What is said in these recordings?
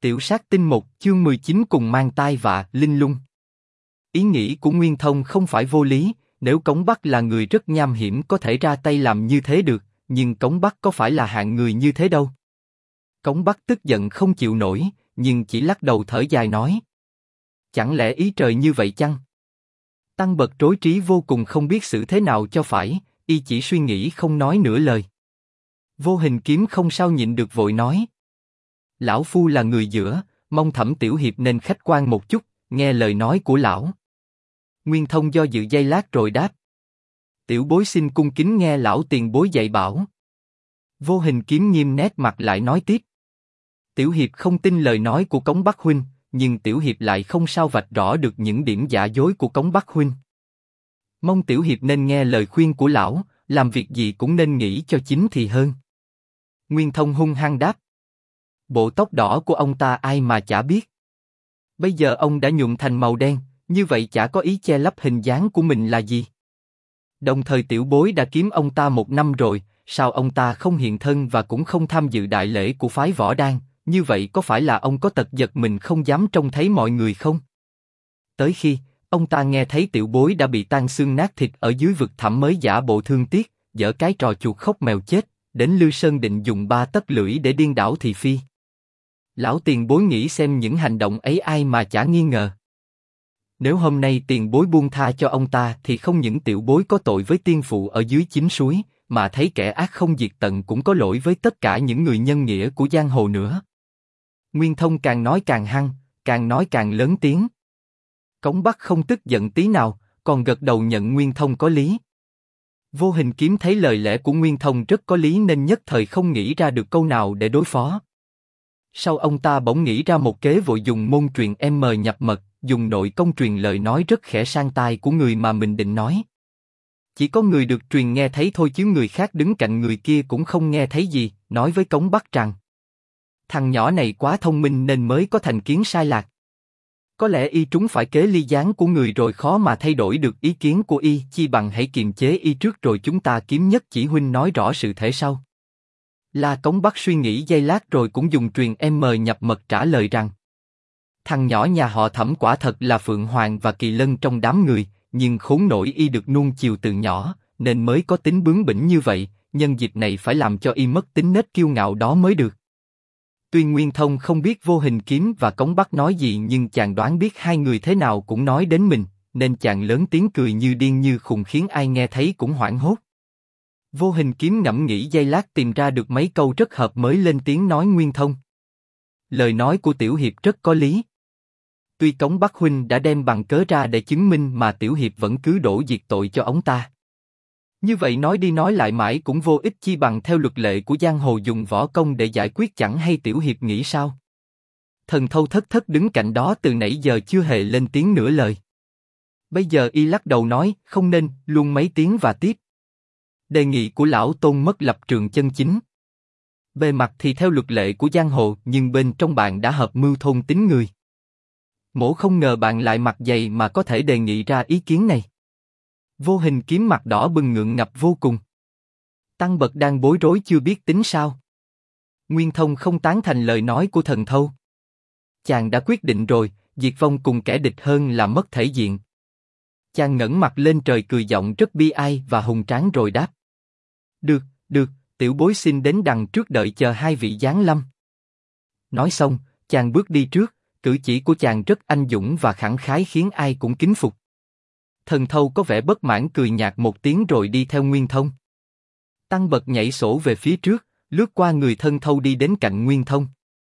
Tiểu sát tinh 1 chương 19 cùng mang tai vạ, linh lung. Ý nghĩ của Nguyên Thông không phải vô lý, nếu Cống Bắc là người rất nham hiểm có thể ra tay làm như thế được, nhưng Cống Bắc có phải là hạng người như thế đâu. Cống Bắc tức giận không chịu nổi, nhưng chỉ lắc đầu thở dài nói. Chẳng lẽ ý trời như vậy chăng? Tăng Bật rối trí vô cùng không biết xử thế nào cho phải, y chỉ suy nghĩ không nói nửa lời. Vô Hình Kiếm không sao nhịn được vội nói. Lão phu là người giữa, mong Thẩm tiểu hiệp nên khách quan một chút, nghe lời nói của lão. Nguyên Thông do dự giây lát rồi đáp. Tiểu bối xin cung kính nghe lão tiền bối dạy bảo. Vô Hình Kiếm nghiêm nét mặt lại nói tiếp. Tiểu hiệp không tin lời nói của Cống Bắc huynh, nhưng tiểu hiệp lại không sao vạch rõ được những điểm giả dối của Cống Bắc huynh. Mong tiểu hiệp nên nghe lời khuyên của lão, làm việc gì cũng nên nghĩ cho chính thì hơn. Nguyên Thông hung hăng đáp. Bộ tóc đỏ của ông ta ai mà chả biết. Bây giờ ông đã nhuộm thành màu đen, như vậy chả có ý che lấp hình dáng của mình là gì. Đồng thời tiểu bối đã kiếm ông ta 1 năm rồi, sao ông ta không hiện thân và cũng không tham dự đại lễ của phái Võ Đan, như vậy có phải là ông có tật giật mình không dám trông thấy mọi người không? Tới khi, ông ta nghe thấy tiểu bối đã bị tan xương nát thịt ở dưới vực thẳm mới giả bộ thương tiếc, giở cái trò chuột khóc mèo chết, đến Lư Sơn định dùng 3 tấc lưỡi để điên đảo thị phi. Lão tiền bối nghĩ xem những hành động ấy ai mà chả nghi ngờ. Nếu hôm nay tiền bối buông tha cho ông ta thì không những tiểu bối có tội với tiên phụ ở dưới chính suối, mà thấy kẻ ác không diệt tận cũng có lỗi với tất cả những người nhân nghĩa của giang hồ nữa. Nguyên Thông càng nói càng hăng, càng nói càng lớn tiếng. Cống Bắc không tức giận tí nào, còn gật đầu nhận Nguyên Thông có lý. Vô Hình Kiếm thấy lời lẽ của Nguyên Thông rất có lý nên nhất thời không nghĩ ra được câu nào để đối phó. Sau ông ta bỗng nghĩ ra một kế vội dùng môn truyền nhập mật, dùng nội công truyền lời nói rất khẽ sang tai của người mà mình định nói. Chỉ có người được truyền nghe thấy thôi chứ người khác đứng cạnh người kia cũng không nghe thấy gì, nói với Cống Bắc rằng. Thằng nhỏ này quá thông minh nên mới có thành kiến sai lạc. Có lẽ y trúng phải kế ly gián của người rồi khó mà thay đổi được ý kiến của y, chi bằng hãy kiềm chế y trước rồi chúng ta kiếm Nhất Chỉ huynh nói rõ sự thể sau. La Cống Bắc suy nghĩ giây lát rồi cũng dùng truyền nhập mật trả lời rằng. Thằng nhỏ nhà họ Thẩm quả thật là Phượng Hoàng và Kỳ Lân trong đám người, nhưng khốn nổi y được nuông chiều từ nhỏ, nên mới có tính bướng bỉnh như vậy, nhân dịp này phải làm cho y mất tính nết kiêu ngạo đó mới được. Tuy Nguyên Thông không biết Vô Hình Kiếm và Cống Bắc nói gì nhưng chàng đoán biết hai người thế nào cũng nói đến mình, nên chàng lớn tiếng cười như điên như khùng khiến ai nghe thấy cũng hoảng hốt. Vô Hình Kiếm ngẫm nghĩ giây lát tìm ra được mấy câu rất hợp mới lên tiếng nói Nguyên Thông. Lời nói của Tiểu Hiệp rất có lý. Tuy Cống Bắc huynh đã đem bằng cớ ra để chứng minh mà Tiểu Hiệp vẫn cứ đổ diệt tội cho ông ta. Như vậy nói đi nói lại mãi cũng vô ích chi bằng theo luật lệ của giang hồ dùng võ công để giải quyết chẳng hay Tiểu Hiệp nghĩ sao? Thần Thâu thất thất đứng cạnh đó từ nãy giờ chưa hề lên tiếng nửa lời. Bây giờ y lắc đầu nói không nên, luôn mấy tiếng và tiếp. Đề nghị của lão tôn mất lập trường chân chính. Bề mặt thì theo luật lệ của giang hồ nhưng bên trong bạn đã hợp mưu thôn tính người. Mỗ không ngờ bạn lại mặt dày mà có thể đề nghị ra ý kiến này. Vô Hình Kiếm mặt đỏ bừng ngượng ngập vô cùng. Tăng Bật đang bối rối chưa biết tính sao. Nguyên Thông không tán thành lời nói của Thần Thâu. Chàng đã quyết định rồi, diệt vong cùng kẻ địch hơn là mất thể diện. Chàng ngẩng mặt lên trời cười giọng rất bi ai và hùng tráng rồi đáp. Được, được, tiểu bối xin đến đằng trước đợi chờ hai vị giáng lâm. Nói xong, chàng bước đi trước, cử chỉ của chàng rất anh dũng và khẳng khái khiến ai cũng kính phục. Thần Thâu có vẻ bất mãn cười nhạt một tiếng rồi đi theo Nguyên Thông. Tăng Bật nhảy sổ về phía trước, lướt qua người Thần Thâu đi đến cạnh Nguyên Thông.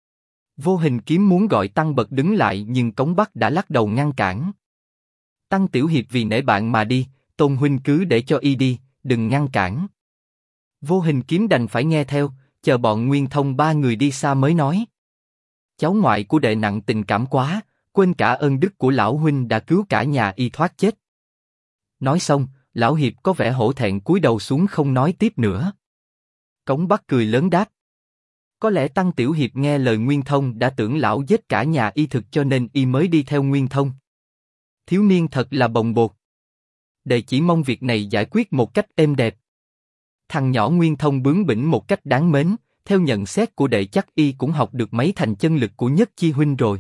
Vô Hình Kiếm muốn gọi Tăng Bật đứng lại nhưng Cống Bắc đã lắc đầu ngăn cản. Tăng tiểu hiệp vì nể bạn mà đi, Tôn huynh cứ để cho y đi, đừng ngăn cản. Vô Hình Kiếm đành phải nghe theo, chờ bọn Nguyên Thông 3 người đi xa mới nói. Cháu ngoại của đệ nặng tình cảm quá, quên cả ơn đức của lão huynh đã cứu cả nhà y thoát chết. Nói xong, lão hiệp có vẻ hổ thẹn cúi đầu xuống không nói tiếp nữa. Cống Bắc cười lớn đáp. Có lẽ Tăng tiểu hiệp nghe lời Nguyên Thông đã tưởng lão giết cả nhà y thực cho nên y mới đi theo Nguyên Thông. Thiếu niên thật là bồng bột. Đệ chỉ mong việc này giải quyết một cách êm đẹp. Thằng nhỏ Nguyên Thông bướng bỉnh một cách đáng mến, theo nhận xét của đệ chắc y cũng học được mấy thành chân lực của Nhất Chi huynh rồi.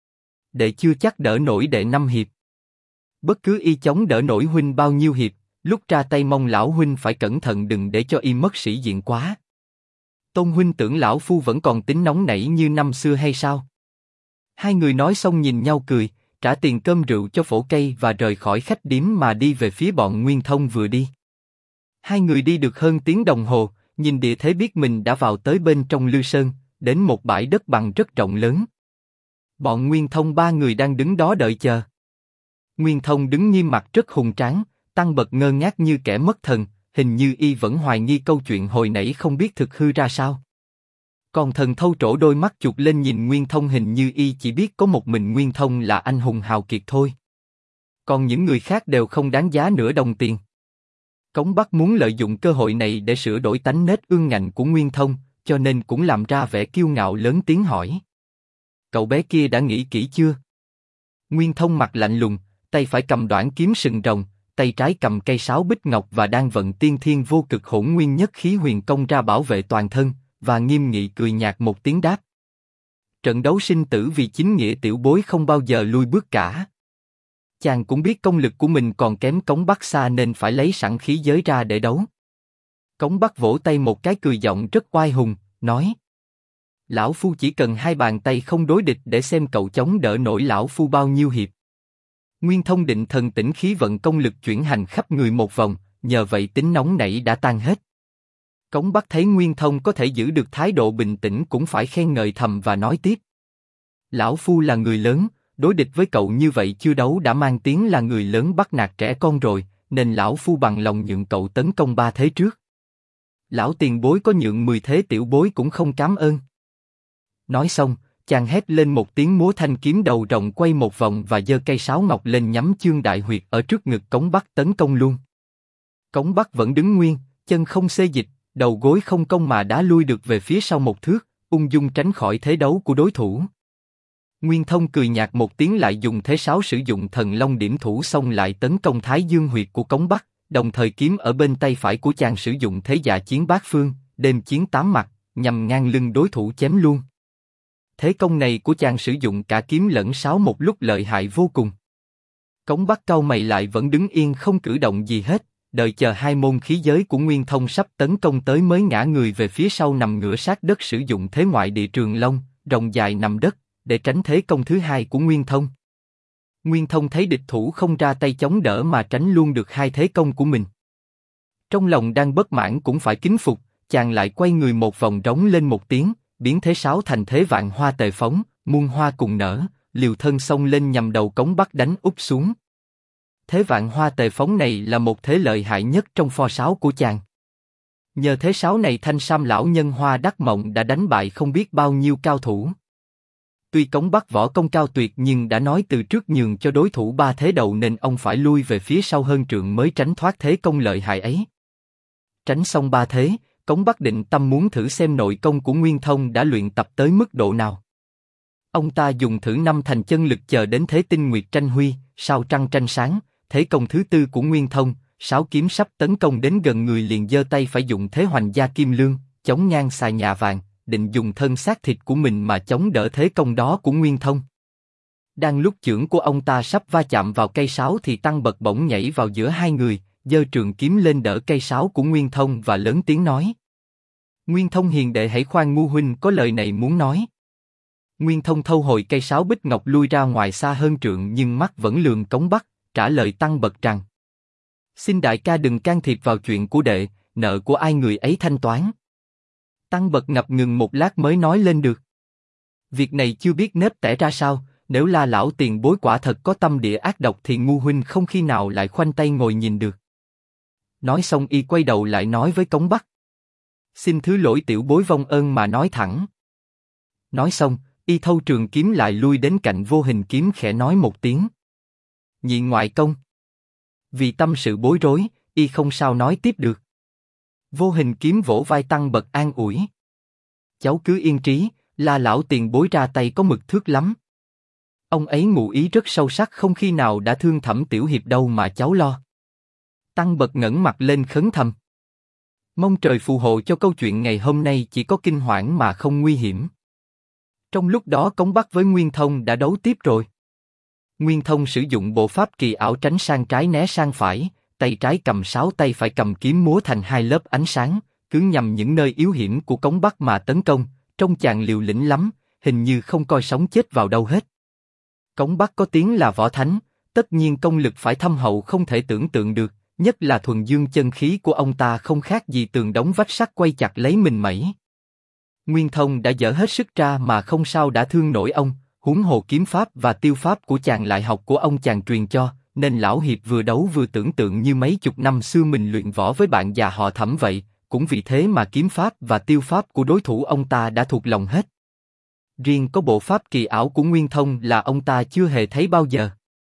Đệ chưa chắc đỡ nổi đệ 5 hiệp. Bất cứ y chống đỡ nổi huynh bao nhiêu hiệp, lúc ra tay mong lão huynh phải cẩn thận đừng để cho y mất sĩ diện quá. Tôn huynh tưởng lão phu vẫn còn tính nóng nảy như năm xưa hay sao? Hai người nói xong nhìn nhau cười, trả tiền cơm rượu cho phổ cây và rời khỏi khách điếm mà đi về phía bọn Nguyên Thông vừa đi. Hai người đi được hơn tiếng đồng hồ, nhìn địa thế biết mình đã vào tới bên trong Lư Sơn, đến một bãi đất bằng rất rộng lớn. Bọn Nguyên Thông ba người đang đứng đó đợi chờ. Nguyên Thông đứng nghiêm mặt rất hùng tráng, Tăng Bật ngơ ngác như kẻ mất thần, hình như y vẫn hoài nghi câu chuyện hồi nãy không biết thực hư ra sao. Còn Thần Thâu trổ đôi mắt chụp lên nhìn Nguyên Thông, hình như y chỉ biết có một mình Nguyên Thông là anh hùng hào kiệt thôi. Còn những người khác đều không đáng giá nửa đồng tiền. Cống Bắc muốn lợi dụng cơ hội này để sửa đổi tánh nết ương ngạnh của Nguyên Thông, cho nên cũng làm ra vẻ kiêu ngạo lớn tiếng hỏi. Cậu bé kia đã nghĩ kỹ chưa? Nguyên Thông mặt lạnh lùng, tay phải cầm đoản kiếm sừng rồng, tay trái cầm cây sáo bích ngọc và đang vận tiên thiên vô cực hỗn nguyên nhất khí huyền công ra bảo vệ toàn thân, và nghiêm nghị cười nhạt một tiếng đáp. Trận đấu sinh tử vì chính nghĩa tiểu bối không bao giờ lui bước cả. Chàng cũng biết công lực của mình còn kém Cống Bắc xa nên phải lấy sẵn khí giới ra để đấu. Cống Bắc vỗ tay một cái cười giọng rất oai hùng, nói. Lão Phu chỉ cần 2 bàn tay không đối địch để xem cậu chống đỡ nổi Lão Phu bao nhiêu hiệp. Nguyên Thông định thần tĩnh khí vận công lực chuyển hành khắp người một vòng, nhờ vậy tính nóng nảy đã tan hết. Cống Bắc thấy Nguyên Thông có thể giữ được thái độ bình tĩnh cũng phải khen ngợi thầm và nói tiếp. Lão Phu là người lớn, đối địch với cậu như vậy chưa đấu đã mang tiếng là người lớn bắt nạt trẻ con rồi, nên Lão Phu bằng lòng nhượng cậu tấn công 3 thế trước. Lão tiền bối có nhượng 10 thế tiểu bối cũng không cám ơn. Nói xong, chàng hét lên một tiếng múa thanh kiếm đầu rồng quay một vòng và giơ cây sáo ngọc lên nhắm chương đại huyệt ở trước ngực Cống Bắc tấn công luôn. Cống Bắc vẫn đứng nguyên, chân không xê dịch, đầu gối không cong mà đá lui được về phía sau một thước, ung dung tránh khỏi thế đấu của đối thủ. Nguyên Thông cười nhạt một tiếng lại dùng thế sáo sử dụng thần long điểm thủ xong lại tấn công thái dương huyệt của Cống Bắc, đồng thời kiếm ở bên tay phải của chàng sử dụng thế dạ chiến bát phương, đêm chiến 8 mặt, nhằm ngang lưng đối thủ chém luôn. Thế công này của chàng sử dụng cả kiếm lẫn sáo một lúc lợi hại vô cùng. Cống Bắc cau mày lại vẫn đứng yên không cử động gì hết, đợi chờ 2 môn khí giới của Nguyên Thông sắp tấn công tới mới ngã người về phía sau nằm ngửa sát đất sử dụng thế ngoại địa trường long, rồng dài nằm đất, để tránh thế công thứ 2 của Nguyên Thông. Nguyên Thông thấy địch thủ không ra tay chống đỡ mà tránh luôn được 2 thế công của mình. Trong lòng đang bất mãn cũng phải kính phục, chàng lại quay người một vòng rống lên một tiếng, biến thế sáo thành thế vạn hoa tề phóng, muôn hoa cùng nở, liều thân xông lên nhằm đầu Cống Bắc đánh úp xuống. Thế vạn hoa tề phóng này là một thế lợi hại nhất trong pho sáo của chàng. Nhờ thế sáo này Thanh Sam lão nhân Hoa Đắc Mộng đã đánh bại không biết bao nhiêu cao thủ. Tuy Cống Bắc võ công cao tuyệt nhưng đã nói từ trước nhường cho đối thủ 3 thế đầu nên ông phải lui về phía sau hơn trượng mới tránh thoát thế công lợi hại ấy. Tránh xong 3 thế, Cống Bắc định tâm muốn thử xem nội công của Nguyên Thông đã luyện tập tới mức độ nào. Ông ta dùng thử 5 thành chân lực chờ đến thế tinh nguyệt tranh huy, sao trăng tranh sáng, thế công thứ 4 của Nguyên Thông, sáo kiếm sắp tấn công đến gần người liền giơ tay phải dùng thế hoành gia kim lương, chống ngang xài nhà vàng, định dùng thân xác thịt của mình mà chống đỡ thế công đó của Nguyên Thông. Đang lúc chưởng của ông ta sắp va chạm vào cây sáo thì Tăng Bật bỗng nhảy vào giữa hai người, giơ trường kiếm lên đỡ cây sáo của Nguyên Thông và lớn tiếng nói. Nguyên Thông hiền đệ hãy khoan, ngu huynh có lời này muốn nói. Nguyên Thông thâu hồi cây sáo bích ngọc lui ra ngoài xa hơn trượng nhưng mắt vẫn lườm Cống Bắc, trả lời Tăng Bật rằng. Xin đại ca đừng can thiệp vào chuyện của đệ, nợ của ai người ấy thanh toán. Tăng Bật ngập ngừng một lát mới nói lên được. Việc này chưa biết nếp tẻ ra sao, nếu La lão tiền bối quả thật có tâm địa ác độc thì ngu huynh không khi nào lại khoanh tay ngồi nhìn được. Nói xong y quay đầu lại nói với Cống Bắc. Xin thứ lỗi tiểu bối vong ơn mà nói thẳng. Nói xong, y thâu trường kiếm lại lui đến cạnh Vô Hình kiếm khẽ nói một tiếng. Nhị ngoại công. Vì tâm sự bối rối, y không sao nói tiếp được. Vô Hình kiếm vỗ vai Tăng Bật an ủi. Cháu cứ yên trí, La lão tiền bối ra tay có mực thước lắm. Ông ấy ngụ ý rất sâu sắc không khi nào đã thương Thẩm tiểu hiệp đâu mà cháu lo. Tăng Bật ngẩng mặt lên khấn thầm. Mong trời phù hộ cho câu chuyện ngày hôm nay chỉ có kinh hoảng mà không nguy hiểm. Trong lúc đó Cống Bắc với Nguyên Thông đã đấu tiếp rồi. Nguyên Thông sử dụng bộ pháp kỳ ảo tránh sang trái né sang phải, tay trái cầm sáo tay phải cầm kiếm múa thành hai lớp ánh sáng, cứ nhằm những nơi yếu hiểm của Cống Bắc mà tấn công, trông chàng liều lĩnh lắm, hình như không coi sống chết vào đâu hết. Cống Bắc có tiếng là võ thánh, tất nhiên công lực phải thâm hậu không thể tưởng tượng được, nhất là thuần dương chân khí của ông ta không khác gì tường đống vách sắt quay chặt lấy mình mẩy. Nguyên Thông đã dở hết sức ra mà không sao đã thương nổi ông, huống hồ kiếm pháp và tiêu pháp của chàng lại học của ông chàng truyền cho, nên lão hiệp vừa đấu vừa tưởng tượng như mấy chục năm xưa mình luyện võ với bạn già họ Thẩm vậy, cũng vì thế mà kiếm pháp và tiêu pháp của đối thủ ông ta đã thuộc lòng hết. Riêng có bộ pháp kỳ ảo của Nguyên Thông là ông ta chưa hề thấy bao giờ.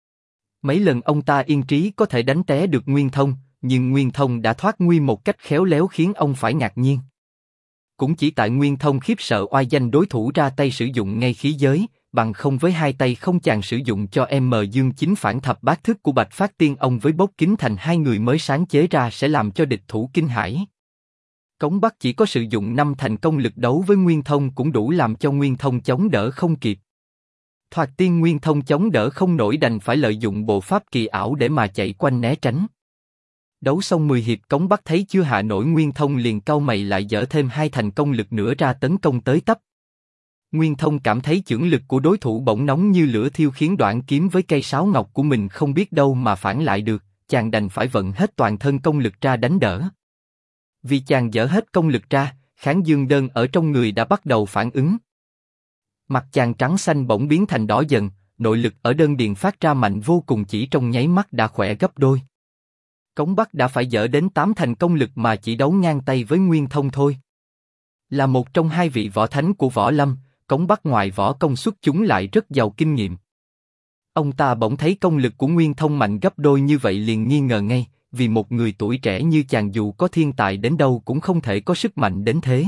Mấy lần ông ta yên trí có thể đánh té được Nguyên Thông, nhưng Nguyên Thông đã thoát nguy một cách khéo léo khiến ông phải ngạc nhiên. Cũng chỉ tại Nguyên Thông khiếp sợ oai danh đối thủ ra tay sử dụng ngay khí giới, bằng không với hai tay không chàng sử dụng cho Dương chính phản thập bát thức của Bạch Phát Tiên ông với bốc kính thành hai người mới sáng chế ra sẽ làm cho địch thủ kinh hãi. Cống Bắc chỉ có sử dụng 5 thành công lực đấu với Nguyên Thông cũng đủ làm cho Nguyên Thông chống đỡ không kịp. Thoạt tiên Nguyên Thông chống đỡ không nổi đành phải lợi dụng bộ pháp kỳ ảo để mà chạy quanh né tránh. Đấu xong 10 hiệp Cống Bắc thấy chưa hạ nổi Nguyên Thông liền cau mày lại dở thêm 2 thành công lực nữa ra tấn công tới tấp. Nguyên Thông cảm thấy chưởng lực của đối thủ bỗng nóng như lửa thiêu khiến đoạn kiếm với cây sáo ngọc của mình không biết đâu mà phản lại được, chàng đành phải vận hết toàn thân công lực ra đánh đỡ. Vì chàng dở hết công lực ra, kháng dương đơn ở trong người đã bắt đầu phản ứng. Mặt chàng trắng xanh bỗng biến thành đỏ dần, nội lực ở đơn điền phát ra mạnh vô cùng chỉ trong nháy mắt đã khỏe gấp đôi. Cống Bắc đã phải dở đến 8 thành công lực mà chỉ đấu ngang tay với Nguyên Thông thôi. Là một trong hai vị võ thánh của võ lâm, Cống Bắc ngoài võ công xuất chúng lại rất giàu kinh nghiệm. Ông ta bỗng thấy công lực của Nguyên Thông mạnh gấp đôi như vậy liền nghi ngờ ngay, vì một người tuổi trẻ như chàng dù có thiên tài đến đâu cũng không thể có sức mạnh đến thế.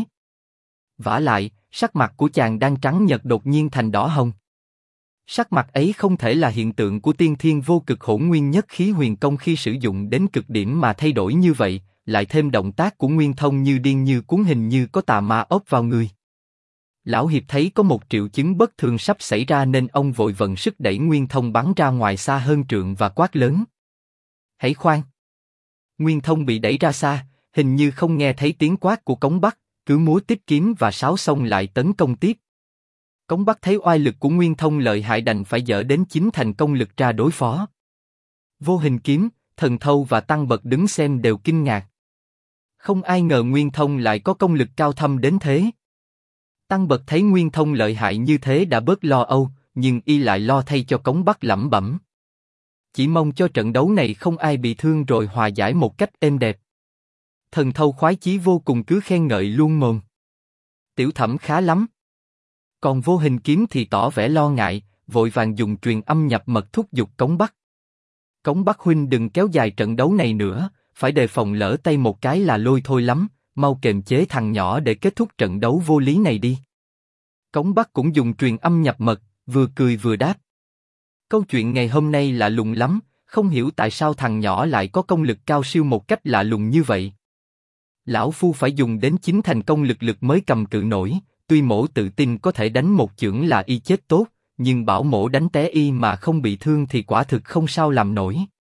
Vả lại, sắc mặt của chàng đang trắng nhợt đột nhiên thành đỏ hồng. Sắc mặt ấy không thể là hiện tượng của tiên thiên vô cực hỗn nguyên nhất khí huyền công khi sử dụng đến cực điểm mà thay đổi như vậy, lại thêm động tác của Nguyên Thông như điên như cuốn hình như có tà ma ốp vào người. Lão hiệp thấy có một triệu chứng bất thường sắp xảy ra nên ông vội vận sức đẩy Nguyên Thông bắn ra ngoài xa hơn trượng và quát lớn. Hãy khoan! Nguyên Thông bị đẩy ra xa, hình như không nghe thấy tiếng quát của Cống Bắc, cứ múa tiếp kiếm và sáo xong lại tấn công tiếp. Cống Bắc thấy oai lực của Nguyên Thông lợi hại đành phải dở đến 9 thành công lực ra đối phó. Vô Hình Kiếm, Thần Thâu và Tăng Bật đứng xem đều kinh ngạc. Không ai ngờ Nguyên Thông lại có công lực cao thâm đến thế. Tăng Bật thấy Nguyên Thông lợi hại như thế đã bớt lo âu, nhưng y lại lo thay cho Cống Bắc lẩm bẩm. Chỉ mong cho trận đấu này không ai bị thương rồi hòa giải một cách êm đẹp. Thần Thâu khoái chí vô cùng cứ khen ngợi luôn mồm. Tiểu Thẩm khá lắm. Còn Vô Hình Kiếm thì tỏ vẻ lo ngại, vội vàng dùng truyền âm nhập mật thúc giục Cống Bắc. Cống Bắc huynh đừng kéo dài trận đấu này nữa, phải đề phòng lỡ tay một cái là lôi thôi lắm, mau kiềm chế thằng nhỏ để kết thúc trận đấu vô lý này đi. Cống Bắc cũng dùng truyền âm nhập mật, vừa cười vừa đáp. Câu chuyện ngày hôm nay lạ lùng lắm, không hiểu tại sao thằng nhỏ lại có công lực cao siêu một cách lạ lùng như vậy. Lão phu phải dùng đến 9 thành công lực mới cầm cự nổi, tuy mổ tự tin có thể đánh một chưởng là y chết tốt, nhưng bảo mổ đánh té y mà không bị thương thì quả thực không sao làm nổi.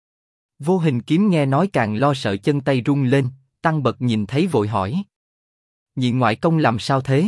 Vô Hình Kiếm nghe nói càng lo sợ chân tay run lên, Tăng Bật nhìn thấy vội hỏi. Nhị ngoại công làm sao thế?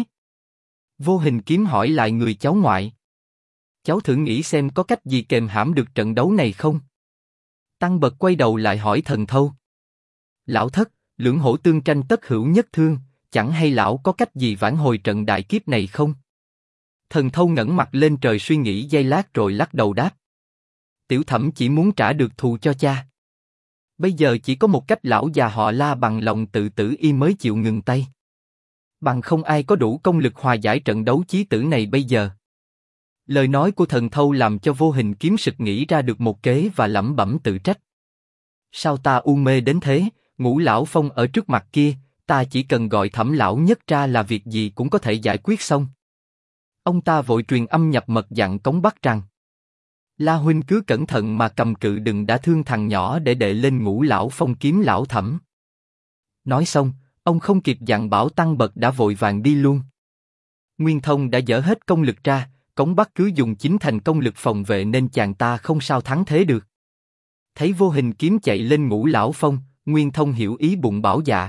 Vô Hình Kiếm hỏi lại người cháu ngoại. Cháu thử nghĩ xem có cách gì kềm hãm được trận đấu này không? Tăng Bật quay đầu lại hỏi Thần Thâu. Lão thất, lưỡng hổ tương tranh tất hữu nhất thương, chẳng hay lão có cách gì vãn hồi trận đại kiếp này không? Thần Thâu ngẩng mặt lên trời suy nghĩ giây lát rồi lắc đầu đáp. Tiểu Thẩm chỉ muốn trả được thù cho cha. Bây giờ chỉ có một cách lão già họ La bằng lòng tự tử y mới chịu ngừng tay. Bằng không ai có đủ công lực hòa giải trận đấu chí tử này bây giờ. Lời nói của Thần Thâu làm cho Vô Hình Kiếm sực nghĩ ra được một kế và lẩm bẩm tự trách. Sao ta u mê đến thế, Ngũ lão Phong ở trước mặt kia, ta chỉ cần gọi Thẩm lão nhất ra là việc gì cũng có thể giải quyết xong. Ông ta vội truyền âm nhập mật dặn Cống Bắc rằng. La huynh cứ cẩn thận mà cầm cự đừng đã thương thằng nhỏ để đệ lên Ngũ lão Phong kiếm lão Thẩm. Nói xong, Ông không kịp dặn bảo tăng bật đã vội vàng đi luôn. Nguyên Thông đã dở hết công lực ra, Cống Bắc cứ dùng chính thành công lực phòng vệ nên chàng ta không sao thắng thế được. Thấy Vô Hình kiếm chạy lên Ngũ Lão Phong, Nguyên Thông hiểu ý bụng bảo dạ.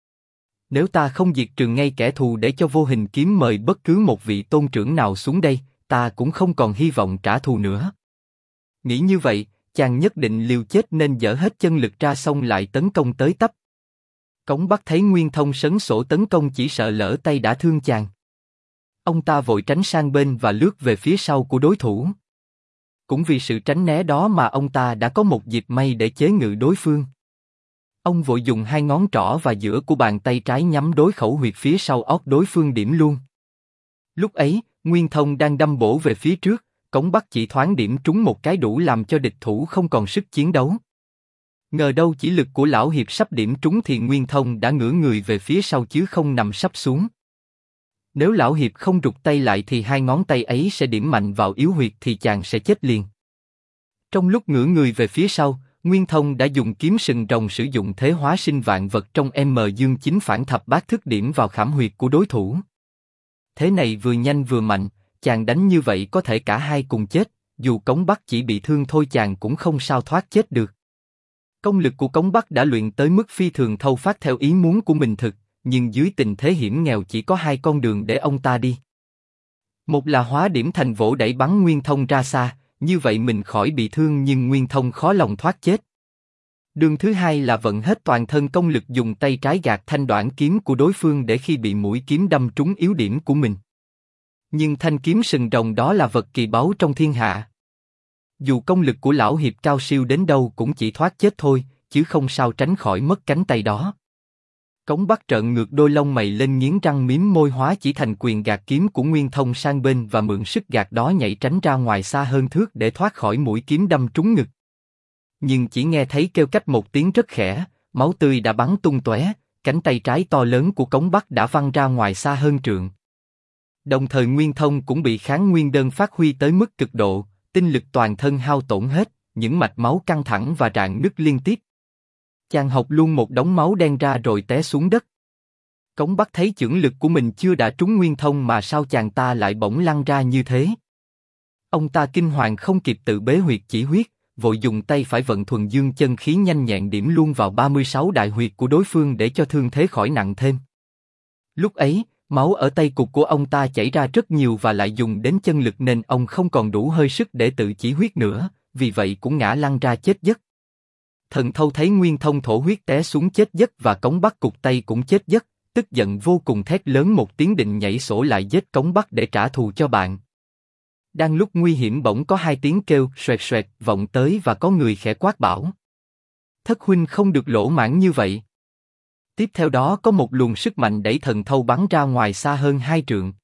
Nếu ta không diệt trừ ngay kẻ thù để cho Vô Hình kiếm mời bất cứ một vị tôn trưởng nào xuống đây, ta cũng không còn hy vọng trả thù nữa. Nghĩ như vậy, chàng nhất định liều chết nên dở hết chân lực ra xong lại tấn công tới tấp. Cống Bắc thấy Nguyên Thông sấn sổ tấn công chỉ sợ lỡ tay đã thương chàng. Ông ta vội tránh sang bên và lướt về phía sau của đối thủ. Cũng vì sự tránh né đó mà ông ta đã có một dịp may để chế ngự đối phương. Ông vội dùng hai ngón trỏ và giữa của bàn tay trái nhắm đối khẩu huyệt phía sau óc đối phương điểm luôn. Lúc ấy, Nguyên Thông đang đâm bổ về phía trước, Cống Bắc chỉ thoáng điểm trúng một cái đủ làm cho địch thủ không còn sức chiến đấu. Ngờ đâu chỉ lực của lão hiệp sắp điểm trúng thì Nguyên Thông đã ngửa người về phía sau chứ không nằm sắp xuống. Nếu lão hiệp không rụt tay lại thì hai ngón tay ấy sẽ điểm mạnh vào yếu huyệt thì chàng sẽ chết liền. Trong lúc ngửa người về phía sau, Nguyên Thông đã dùng kiếm sừng rồng sử dụng thế hóa sinh vạn vật trong M dương chính phản thập bát thức điểm vào khảm huyệt của đối thủ. Thế này vừa nhanh vừa mạnh, chàng đánh như vậy có thể cả hai cùng chết, dù Cống Bắc chỉ bị thương thôi chàng cũng không sao thoát chết được. Công lực của Cống Bắc đã luyện tới mức phi thường thâu phát theo ý muốn của mình thực, nhưng dưới tình thế hiểm nghèo chỉ có hai con đường để ông ta đi. Một là hóa điểm thành vỗ đẩy bắn Nguyên Thông ra xa, như vậy mình khỏi bị thương nhưng Nguyên Thông khó lòng thoát chết. Đường thứ hai là vận hết toàn thân công lực dùng tay trái gạt thanh đoạn kiếm của đối phương để khi bị mũi kiếm đâm trúng yếu điểm của mình. Nhưng thanh kiếm sừng rồng đó là vật kỳ báu trong thiên hạ. Dù công lực của lão hiệp cao siêu đến đâu cũng chỉ thoát chết thôi, chứ không sao tránh khỏi mất cánh tay đó. Cống Bắc trợn ngược đôi lông mày lên nghiến răng mím môi hóa chỉ thành quyền gạt kiếm của Nguyên Thông sang bên và mượn sức gạt đó nhảy tránh ra ngoài xa hơn thước để thoát khỏi mũi kiếm đâm trúng ngực. Nhưng chỉ nghe thấy kêu cách một tiếng rất khẽ, máu tươi đã bắn tung tóe, cánh tay trái to lớn của Cống Bắc đã văng ra ngoài xa hơn trượng. Đồng thời Nguyên Thông cũng bị kháng nguyên đơn phát huy tới mức cực độ, tinh lực toàn thân hao tổn hết, những mạch máu căng thẳng và rạn nứt liên tiếp. Chàng học luôn một đống máu đen ra rồi té xuống đất. Cống Bắc thấy chưởng lực của mình chưa đã trúng Nguyên Thông mà sao chàng ta lại bỗng lăn ra như thế. Ông ta kinh hoàng không kịp tự bế huyệt chỉ huyết, vội dùng tay phải vận thuần dương chân khí nhanh nhẹn điểm luôn vào 36 đại huyệt của đối phương để cho thương thế khỏi nặng thêm. Lúc ấy, máu ở tay cụt của ông ta chảy ra rất nhiều và lại dùng đến chân lực nên ông không còn đủ hơi sức để tự chỉ huyết nữa, vì vậy cũng ngã lăn ra chết giấc. Thần Thâu thấy Nguyên Thông thổ huyết té xuống chết giấc và Cống Bắc cụt tay cũng chết giấc, tức giận vô cùng thét lớn một tiếng định nhảy sổ lại giết Cống Bắc để trả thù cho bạn. Đang lúc nguy hiểm bỗng có hai tiếng kêu xoẹt xoẹt vọng tới và có người khẽ quát bảo: Thất huynh không được lỗ mãng như vậy. Tiếp theo đó có một luồng sức mạnh đẩy Thần Thâu bắn ra ngoài xa hơn 2 trượng.